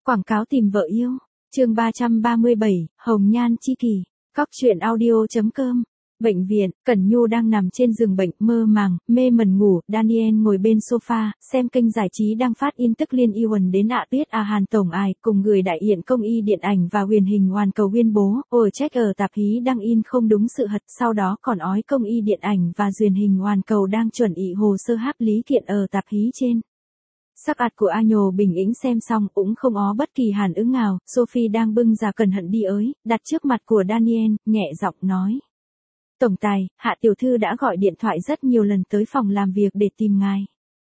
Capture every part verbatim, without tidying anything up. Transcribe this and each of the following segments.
Quảng cáo tìm vợ yêu. Chương ba trăm ba mươi bảy, Hồng Nhan chi kỷ. Cóc truyện audio chấm com. Bệnh viện, Cẩn Nhu đang nằm trên giường bệnh, mơ màng, mê mẩn ngủ, Daniel ngồi bên sofa, xem kênh giải trí đang phát in tức liên Iwan đến ạ tuyết à Hàn Tổng Ai, cùng người đại diện công y điện ảnh và huyền hình hoàn cầu tuyên bố, ở check ở tạp hí đăng in không đúng sự thật, sau đó còn ói công y điện ảnh và huyền hình hoàn cầu đang chuẩn bị hồ sơ háp lý kiện ở tạp hí trên. Sắc ạt của A Nhồ bình ĩnh xem xong cũng không ó bất kỳ hàn ứng nào, Sophie đang bưng ra cẩn thận đi ới, đặt trước mặt của Daniel, nhẹ giọng nói. Tổng tài, Hạ tiểu thư đã gọi điện thoại rất nhiều lần tới phòng làm việc để tìm ngài.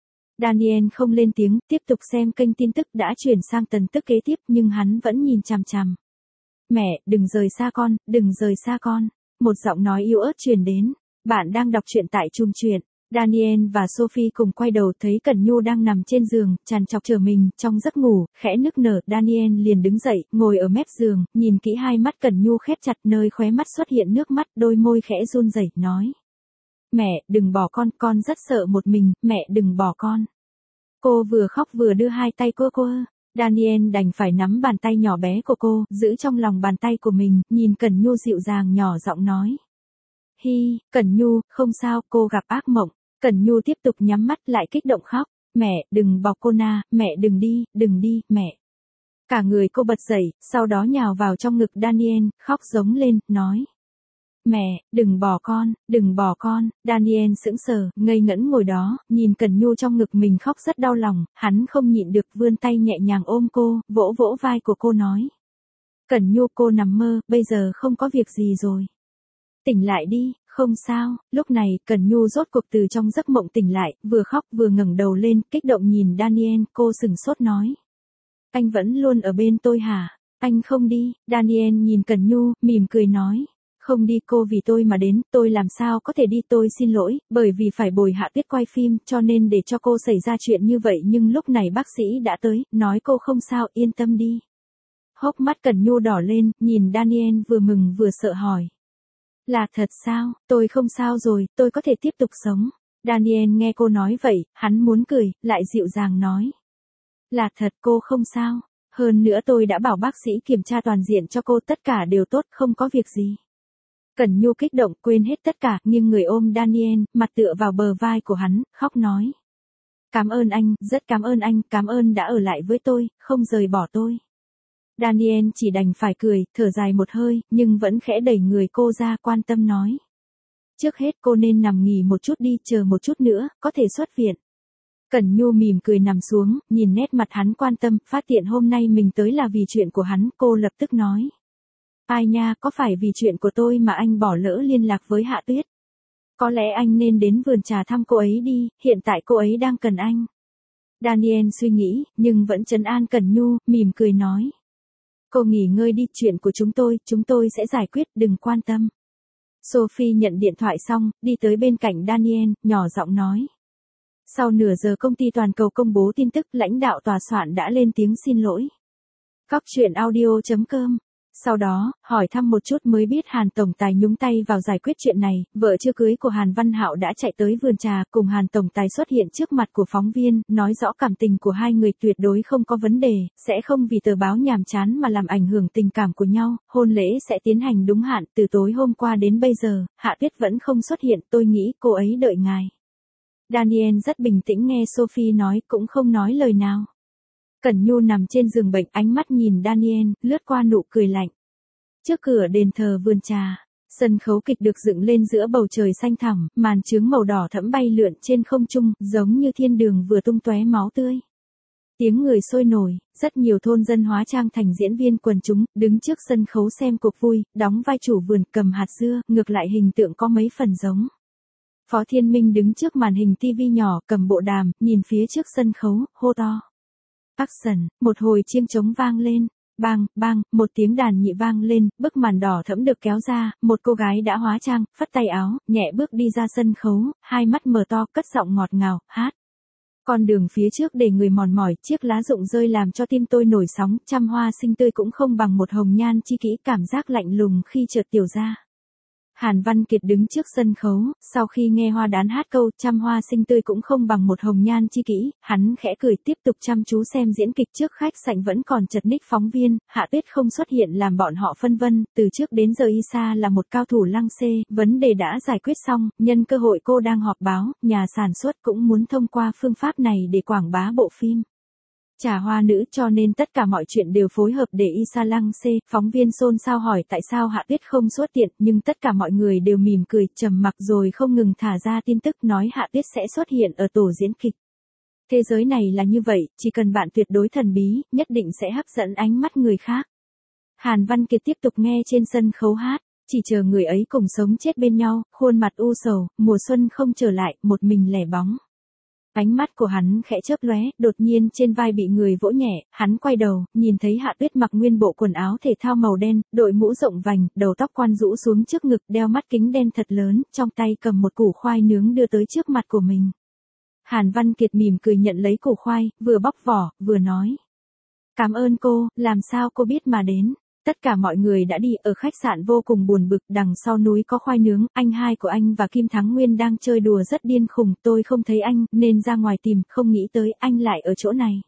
Daniel không lên tiếng, tiếp tục xem kênh tin tức đã chuyển sang tần tức kế tiếp nhưng hắn vẫn nhìn chằm chằm. Mẹ, đừng rời xa con, đừng rời xa con. Một giọng nói yếu ớt truyền đến. Bạn đang đọc truyện tại Chum Truyện. Daniel và Sophie cùng quay đầu thấy Cẩn Nhu đang nằm trên giường, trằn trọc chờ mình, trong giấc ngủ, khẽ nức nở. Daniel liền đứng dậy, ngồi ở mép giường, nhìn kỹ hai mắt Cẩn Nhu khép chặt, nơi khóe mắt xuất hiện nước mắt, đôi môi khẽ run rẩy, nói. Mẹ, đừng bỏ con, con rất sợ một mình, mẹ đừng bỏ con. Cô vừa khóc vừa đưa hai tay cô cô. Daniel đành phải nắm bàn tay nhỏ bé của cô, giữ trong lòng bàn tay của mình, nhìn Cẩn Nhu dịu dàng nhỏ giọng nói. Hi, Cẩn Nhu, không sao, cô gặp ác mộng. Cẩn Nhu tiếp tục nhắm mắt lại kích động khóc. Mẹ, đừng bỏ cô na, mẹ đừng đi, đừng đi, mẹ. Cả người cô bật dậy, sau đó nhào vào trong ngực Daniel, khóc giống lên, nói. Mẹ, đừng bỏ con, đừng bỏ con. Daniel sững sờ, ngây ngẩn ngồi đó, nhìn Cẩn Nhu trong ngực mình khóc rất đau lòng, hắn không nhịn được vươn tay nhẹ nhàng ôm cô, vỗ vỗ vai của cô nói. Cẩn Nhu, cô nằm mơ, bây giờ không có việc gì rồi. Tỉnh lại đi, không sao. Lúc này, Cẩn Nhu rốt cuộc từ trong giấc mộng tỉnh lại, vừa khóc vừa ngẩng đầu lên, kích động nhìn Daniel, cô sừng sốt nói. Anh vẫn luôn ở bên tôi hả? Anh không đi. Daniel nhìn Cẩn Nhu, mỉm cười nói. Không đi, cô vì tôi mà đến, tôi làm sao có thể đi, tôi xin lỗi, bởi vì phải bồi Hạ Tuyết quay phim, cho nên để cho cô xảy ra chuyện như vậy, nhưng lúc này bác sĩ đã tới, nói cô không sao, yên tâm đi. Hốc mắt Cẩn Nhu đỏ lên, nhìn Daniel vừa mừng vừa sợ hỏi. Là thật sao, tôi không sao rồi, tôi có thể tiếp tục sống. Daniel nghe cô nói vậy, hắn muốn cười, lại dịu dàng nói. Là thật, cô không sao. Hơn nữa tôi đã bảo bác sĩ kiểm tra toàn diện cho cô, tất cả đều tốt, không có việc gì. Cẩn Nhu kích động, quên hết tất cả, nhưng người ôm Daniel, mặt tựa vào bờ vai của hắn, khóc nói. Cảm ơn anh, rất cảm ơn anh, cảm ơn đã ở lại với tôi, không rời bỏ tôi. Daniel chỉ đành phải cười, thở dài một hơi, nhưng vẫn khẽ đẩy người cô ra, quan tâm nói. Trước hết cô nên nằm nghỉ một chút đi, chờ một chút nữa, có thể xuất viện. Cẩn Nhu mỉm cười nằm xuống, nhìn nét mặt hắn quan tâm, phát hiện hôm nay mình tới là vì chuyện của hắn, cô lập tức nói. Ai nha, có phải vì chuyện của tôi mà anh bỏ lỡ liên lạc với Hạ Tuyết? Có lẽ anh nên đến vườn trà thăm cô ấy đi, hiện tại cô ấy đang cần anh. Daniel suy nghĩ, nhưng vẫn trấn an Cẩn Nhu, mỉm cười nói. Cô nghỉ ngơi đi, chuyện của chúng tôi, chúng tôi sẽ giải quyết, đừng quan tâm. Sophie nhận điện thoại xong, đi tới bên cạnh Daniel, nhỏ giọng nói. Sau nửa giờ công ty toàn cầu công bố tin tức, lãnh đạo tòa soạn đã lên tiếng xin lỗi. Cóc truyện audio chấm com. Sau đó, hỏi thăm một chút mới biết Hàn Tổng Tài nhúng tay vào giải quyết chuyện này, vợ chưa cưới của Hàn Văn Hạo đã chạy tới vườn trà cùng Hàn Tổng Tài xuất hiện trước mặt của phóng viên, nói rõ cảm tình của hai người tuyệt đối không có vấn đề, sẽ không vì tờ báo nhàm chán mà làm ảnh hưởng tình cảm của nhau, hôn lễ sẽ tiến hành đúng hạn, từ tối hôm qua đến bây giờ, Hạ Tuyết vẫn không xuất hiện, tôi nghĩ cô ấy đợi ngài. Daniel rất bình tĩnh nghe Sophie nói, cũng không nói lời nào. Cẩn Nhu nằm trên giường bệnh, ánh mắt nhìn Daniel, lướt qua nụ cười lạnh. Trước cửa đền thờ vườn trà, sân khấu kịch được dựng lên giữa bầu trời xanh thẳm, màn chướng màu đỏ thẫm bay lượn trên không trung, giống như thiên đường vừa tung tóe máu tươi. Tiếng người sôi nổi, rất nhiều thôn dân hóa trang thành diễn viên quần chúng, đứng trước sân khấu xem cuộc vui, đóng vai chủ vườn, cầm hạt dưa, ngược lại hình tượng có mấy phần giống. Phó Thiên Minh đứng trước màn hình ti vi nhỏ, cầm bộ đàm, nhìn phía trước sân khấu, hô to. Action, một hồi chiêng trống vang lên, bang, bang, một tiếng đàn nhị vang lên, bức màn đỏ thẫm được kéo ra, một cô gái đã hóa trang, phất tay áo, nhẹ bước đi ra sân khấu, hai mắt mở to, cất giọng ngọt ngào, hát. Con đường phía trước để người mòn mỏi, chiếc lá rụng rơi làm cho tim tôi nổi sóng, trăm hoa xinh tươi cũng không bằng một hồng nhan chi kỹ, cảm giác lạnh lùng khi chợt tiểu ra. Hàn Văn Kiệt đứng trước sân khấu, sau khi nghe Hoa Đán hát câu trăm hoa xinh tươi cũng không bằng một hồng nhan chi kỷ, hắn khẽ cười tiếp tục chăm chú xem diễn kịch. Trước khách sạn vẫn còn chật ních phóng viên, Hạ Tuyết không xuất hiện làm bọn họ phân vân, từ trước đến giờ Isa là một cao thủ lăng xê, vấn đề đã giải quyết xong, nhân cơ hội cô đang họp báo, nhà sản xuất cũng muốn thông qua phương pháp này để quảng bá bộ phim Trà Hoa Nữ, cho nên tất cả mọi chuyện đều phối hợp để Isa lăng xê. Phóng viên xôn xao hỏi tại sao Hạ Tuyết không xuất hiện, nhưng tất cả mọi người đều mỉm cười, trầm mặc rồi không ngừng thả ra tin tức nói Hạ Tuyết sẽ xuất hiện ở tổ diễn kịch. Thế giới này là như vậy, chỉ cần bạn tuyệt đối thần bí, nhất định sẽ hấp dẫn ánh mắt người khác. Hàn Văn Kiệt tiếp tục nghe trên sân khấu hát, chỉ chờ người ấy cùng sống chết bên nhau, khuôn mặt u sầu, mùa xuân không trở lại, một mình lẻ bóng. Ánh mắt của hắn khẽ chớp lóe, đột nhiên trên vai bị người vỗ nhẹ, hắn quay đầu, nhìn thấy Hạ Tuyết mặc nguyên bộ quần áo thể thao màu đen, đội mũ rộng vành, đầu tóc quan rũ xuống trước ngực, đeo mắt kính đen thật lớn, trong tay cầm một củ khoai nướng đưa tới trước mặt của mình. Hàn Văn Kiệt mỉm cười nhận lấy củ khoai, vừa bóc vỏ, vừa nói. Cảm ơn cô, làm sao cô biết mà đến? Tất cả mọi người đã đi, ở khách sạn vô cùng buồn bực, đằng sau núi có khoai nướng, anh hai của anh và Kim Thắng Nguyên đang chơi đùa rất điên khùng, tôi không thấy anh, nên ra ngoài tìm, không nghĩ tới anh lại ở chỗ này.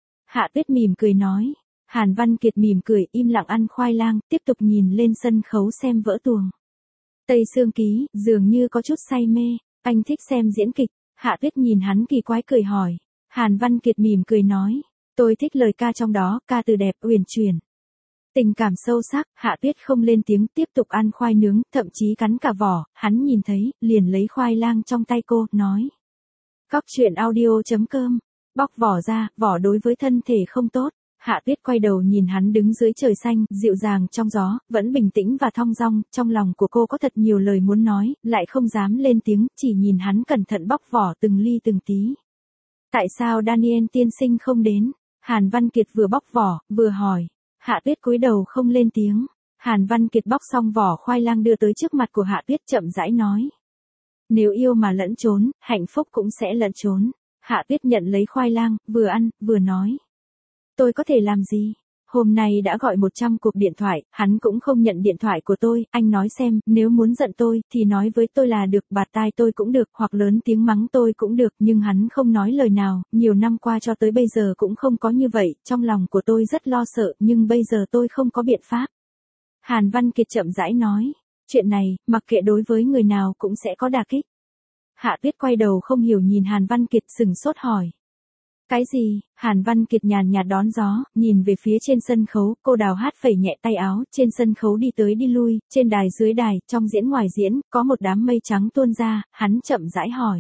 Hạ Tuyết mỉm cười nói. Hàn Văn Kiệt mỉm cười, im lặng ăn khoai lang, tiếp tục nhìn lên sân khấu xem vở tuồng. Tây Sương Ký, dường như có chút say mê, anh thích xem diễn kịch. Hạ Tuyết nhìn hắn kỳ quái cười hỏi. Hàn Văn Kiệt mỉm cười nói. Tôi thích lời ca trong đó, ca từ đẹp, uyển chuyển. Tình cảm sâu sắc, Hạ Tuyết không lên tiếng, tiếp tục ăn khoai nướng, thậm chí cắn cả vỏ, hắn nhìn thấy, liền lấy khoai lang trong tay cô, nói. Cóc truyện audio chấm com, bóc vỏ ra, vỏ đối với thân thể không tốt. Hạ Tuyết quay đầu nhìn hắn đứng dưới trời xanh, dịu dàng trong gió, vẫn bình tĩnh và thong dong, trong lòng của cô có thật nhiều lời muốn nói, lại không dám lên tiếng, chỉ nhìn hắn cẩn thận bóc vỏ từng ly từng tí. Tại sao Daniel tiên sinh không đến? Hàn Văn Kiệt vừa bóc vỏ, vừa hỏi. Hạ Tuyết cúi đầu không lên tiếng. Hàn Văn Kiệt bóc xong vỏ khoai lang đưa tới trước mặt của Hạ Tuyết, chậm rãi nói. Nếu yêu mà lẫn trốn, hạnh phúc cũng sẽ lẫn trốn. Hạ Tuyết nhận lấy khoai lang, vừa ăn, vừa nói. Tôi có thể làm gì? Hôm nay đã gọi một trăm cuộc điện thoại, hắn cũng không nhận điện thoại của tôi, anh nói xem, nếu muốn giận tôi, thì nói với tôi là được, bạt tai tôi cũng được, hoặc lớn tiếng mắng tôi cũng được, nhưng hắn không nói lời nào, nhiều năm qua cho tới bây giờ cũng không có như vậy, trong lòng của tôi rất lo sợ, nhưng bây giờ tôi không có biện pháp. Hàn Văn Kiệt chậm rãi nói, chuyện này, mặc kệ đối với người nào cũng sẽ có đả kích. Hạ Tuyết quay đầu không hiểu nhìn Hàn Văn Kiệt, sừng sốt hỏi. Cái gì? Hàn Văn Kiệt nhàn nhạt đón gió, nhìn về phía trên sân khấu, cô Đào hát phẩy nhẹ tay áo, trên sân khấu đi tới đi lui, trên đài dưới đài, trong diễn ngoài diễn, có một đám mây trắng tuôn ra, hắn chậm rãi hỏi.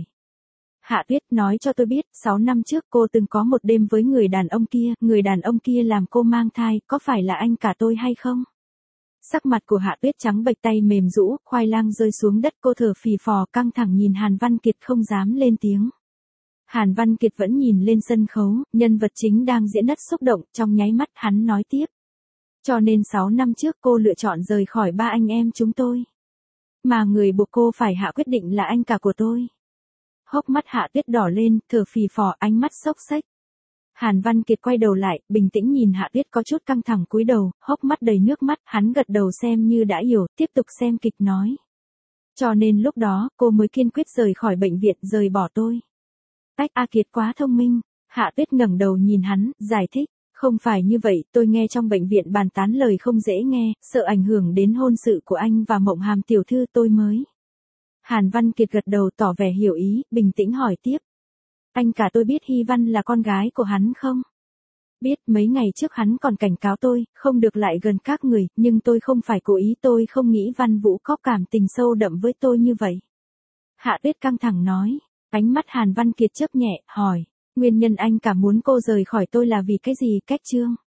Hạ Tuyết, nói cho tôi biết, sáu năm trước cô từng có một đêm với người đàn ông kia, người đàn ông kia làm cô mang thai, có phải là anh cả tôi hay không? Sắc mặt của Hạ Tuyết trắng bệch, tay mềm rũ, khoai lang rơi xuống đất, cô thở phì phò căng thẳng nhìn Hàn Văn Kiệt không dám lên tiếng. Hàn Văn Kiệt vẫn nhìn lên sân khấu, nhân vật chính đang diễn rất xúc động, trong nháy mắt hắn nói tiếp. Cho nên sáu năm trước cô lựa chọn rời khỏi ba anh em chúng tôi. Mà người buộc cô phải hạ quyết định là anh cả của tôi. Hốc mắt Hạ Tuyết đỏ lên, thở phì phò, ánh mắt xốc xếch. Hàn Văn Kiệt quay đầu lại, bình tĩnh nhìn Hạ Tuyết có chút căng thẳng cúi đầu, hốc mắt đầy nước mắt, hắn gật đầu xem như đã hiểu, tiếp tục xem kịch nói. Cho nên lúc đó, cô mới kiên quyết rời khỏi bệnh viện, rời bỏ tôi. Ách, A Kiệt quá thông minh. Hạ Tuyết ngẩng đầu nhìn hắn, giải thích. Không phải như vậy, tôi nghe trong bệnh viện bàn tán lời không dễ nghe, sợ ảnh hưởng đến hôn sự của anh và Mộng Hàm tiểu thư tôi mới. Hàn Văn Kiệt gật đầu tỏ vẻ hiểu ý, bình tĩnh hỏi tiếp. Anh cả tôi biết Hy Văn là con gái của hắn không? Biết, mấy ngày trước hắn còn cảnh cáo tôi, không được lại gần các người, nhưng tôi không phải cố ý, tôi không nghĩ Văn Vũ có cảm tình sâu đậm với tôi như vậy. Hạ Tuyết căng thẳng nói. Ánh mắt Hàn Văn Kiệt chớp nhẹ, hỏi, nguyên nhân anh cả muốn cô rời khỏi tôi là vì cái gì? Cách trương?